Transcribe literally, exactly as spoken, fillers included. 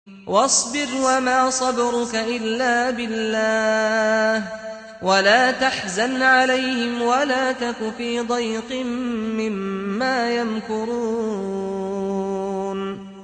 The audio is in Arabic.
واصبر وما صبرك إلا بالله ولا تحزن عليهم ولا تك في ضيق مما يمكرون